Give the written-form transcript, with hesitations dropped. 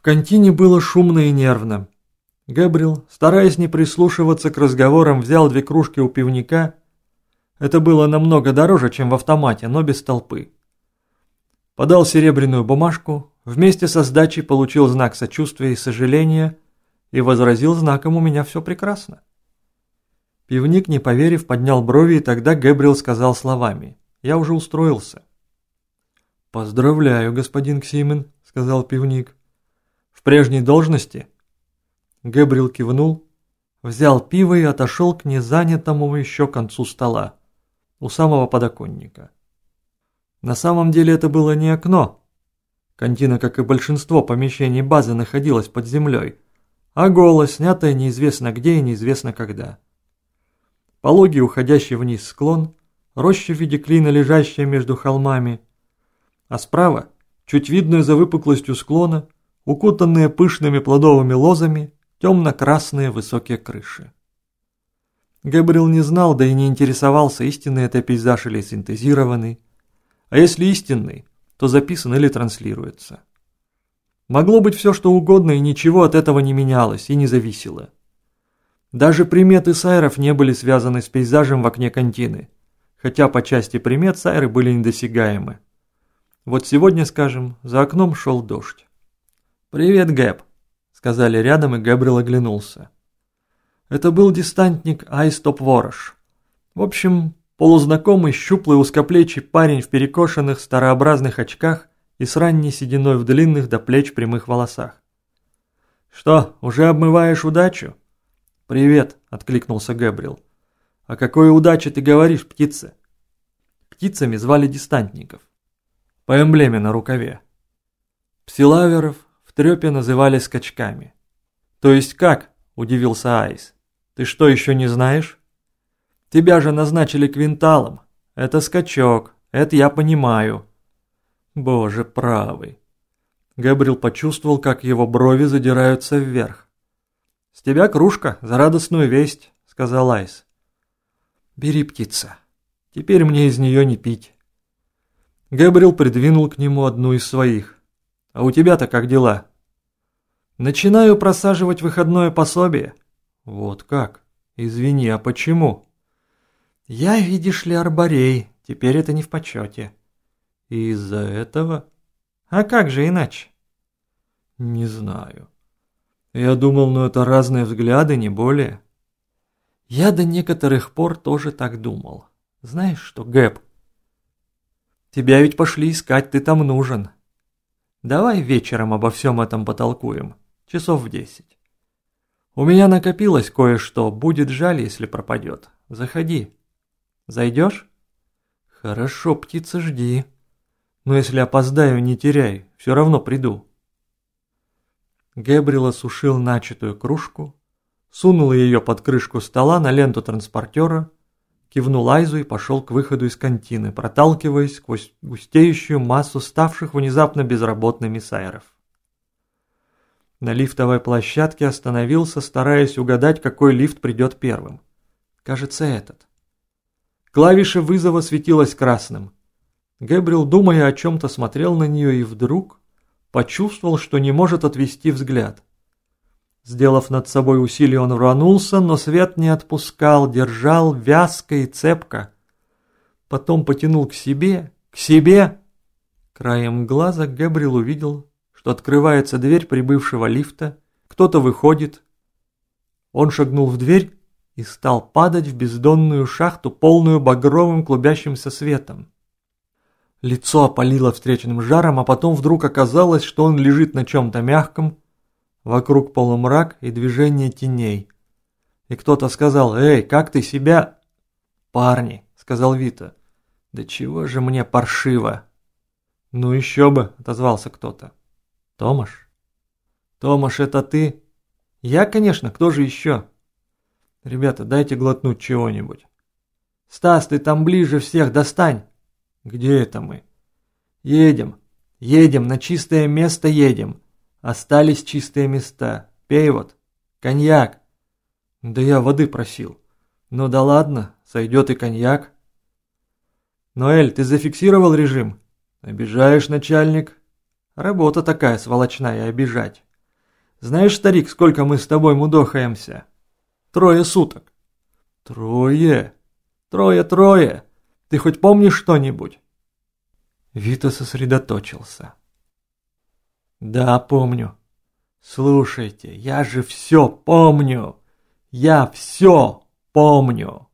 контине было шумно и нервно. Гэбриэл, стараясь не прислушиваться к разговорам, взял 2 кружки у пивника. Это было намного дороже, чем в автомате, но без толпы. Подал серебряную бумажку, вместе со сдачей получил знак сочувствия и сожаления и возразил знаком «У меня все прекрасно». Пивник, не поверив, поднял брови, и тогда Гэбриэл сказал словами: «Я уже устроился». «Поздравляю, господин Ксимен», — сказал пивник. «В прежней должности?» Гэбриэл кивнул, взял пиво и отошел к незанятому еще концу стола, у самого подоконника. На самом деле это было не окно. Кантина, как и большинство помещений базы, находилась под землей, а голо, снятое неизвестно где и неизвестно когда. Пологий, уходящий вниз склон, роща в виде клина, лежащая между холмами, а справа, чуть видную за выпуклостью склона, укутанные пышными плодовыми лозами, темно-красные высокие крыши. Гэбриэл не знал, да и не интересовался, истинный это пейзаж или синтезированный, а если истинный, то записан или транслируется. Могло быть все что угодно, и ничего от этого не менялось и не зависело. Даже приметы сайров не были связаны с пейзажем в окне контины, хотя по части примет сайры были недосягаемы. Вот сегодня, скажем, за окном шел дождь. «Привет, Гэб», — сказали рядом, и Гэбриэл оглянулся. Это был десантник Айстоп Ворож. В общем, полузнакомый, щуплый, узкоплечий парень в перекошенных старообразных очках и с ранней сединой в длинных до плеч прямых волосах. «Что, уже обмываешь удачу?» «Привет», — откликнулся Гэбриэл. «О какой удаче ты говоришь, птица?» Птицами звали десантников. По эмблеме на рукаве. Псилаверов в трёпе называли скачками. «То есть как?» – удивился Айс. «Ты что, еще не знаешь?» «Тебя же назначили квинталом. Это скачок, это я понимаю». «Боже правый». Гэбриэл почувствовал, как его брови задираются вверх. «С тебя кружка за радостную весть», – сказал Айс. «Бери, птица. Теперь мне из нее не пить». Гэбриэл придвинул к нему одну из своих. «А у тебя-то как дела?» «Начинаю просаживать выходное пособие». «Вот как? Извини, а почему?» «Я, видишь ли, арборей. Теперь это не в почете». «Из-за этого?» «А как же иначе?» «Не знаю. Я думал, но это разные взгляды, не более». «Я до некоторых пор тоже так думал. Знаешь что, Гэб? Тебя ведь пошли искать, ты там нужен. Давай вечером обо всем этом потолкуем, часов в 10. У меня накопилось кое-что, будет жаль, если пропадет. Заходи. Зайдешь?» «Хорошо, птица, жди. Но если опоздаю, не теряй, все равно приду». Гэбриэл осушил начатую кружку, сунул ее под крышку стола на ленту транспортера, кивнул Айзу и пошел к выходу из контины, проталкиваясь сквозь густеющую массу ставших внезапно безработными сайров. На лифтовой площадке остановился, стараясь угадать, какой лифт придет первым. Кажется, этот. Клавиша вызова светилась красным. Гэбриэл, думая о чем-то, смотрел на нее и вдруг почувствовал, что не может отвести взгляд. Сделав над собой усилие, он рванулся, но свет не отпускал, держал вязко и цепко. Потом потянул к себе, к себе. Краем глаза Гэбриэл увидел, что открывается дверь прибывшего лифта, кто-то выходит. Он шагнул в дверь и стал падать в бездонную шахту, полную багровым клубящимся светом. Лицо опалило встречным жаром, а потом вдруг оказалось, что он лежит на чем-то мягком, вокруг полумрак и движение теней. И кто-то сказал: «Эй, как ты себя?» «Парни», — сказал Вита, — «да чего же мне паршиво?» «Ну еще бы», — отозвался кто-то. «Томаш?» «Томаш, это ты?» «Я, конечно, кто же еще?» «Ребята, дайте глотнуть чего-нибудь». «Стас, ты там ближе всех, достань!» «Где это мы?» «Едем, на чистое место едем. Остались чистые места. Пей вот. Коньяк». «Да я воды просил». «Ну да ладно, сойдет и коньяк». «Ноэль, ты зафиксировал режим?» «Обижаешь, начальник». «Работа такая сволочная, обижать. Знаешь, старик, сколько мы с тобой мудохаемся? 3 суток. 3? Трое. Ты хоть помнишь что-нибудь? Вита сосредоточился. Да, помню. Слушайте, я же все помню. Я все помню.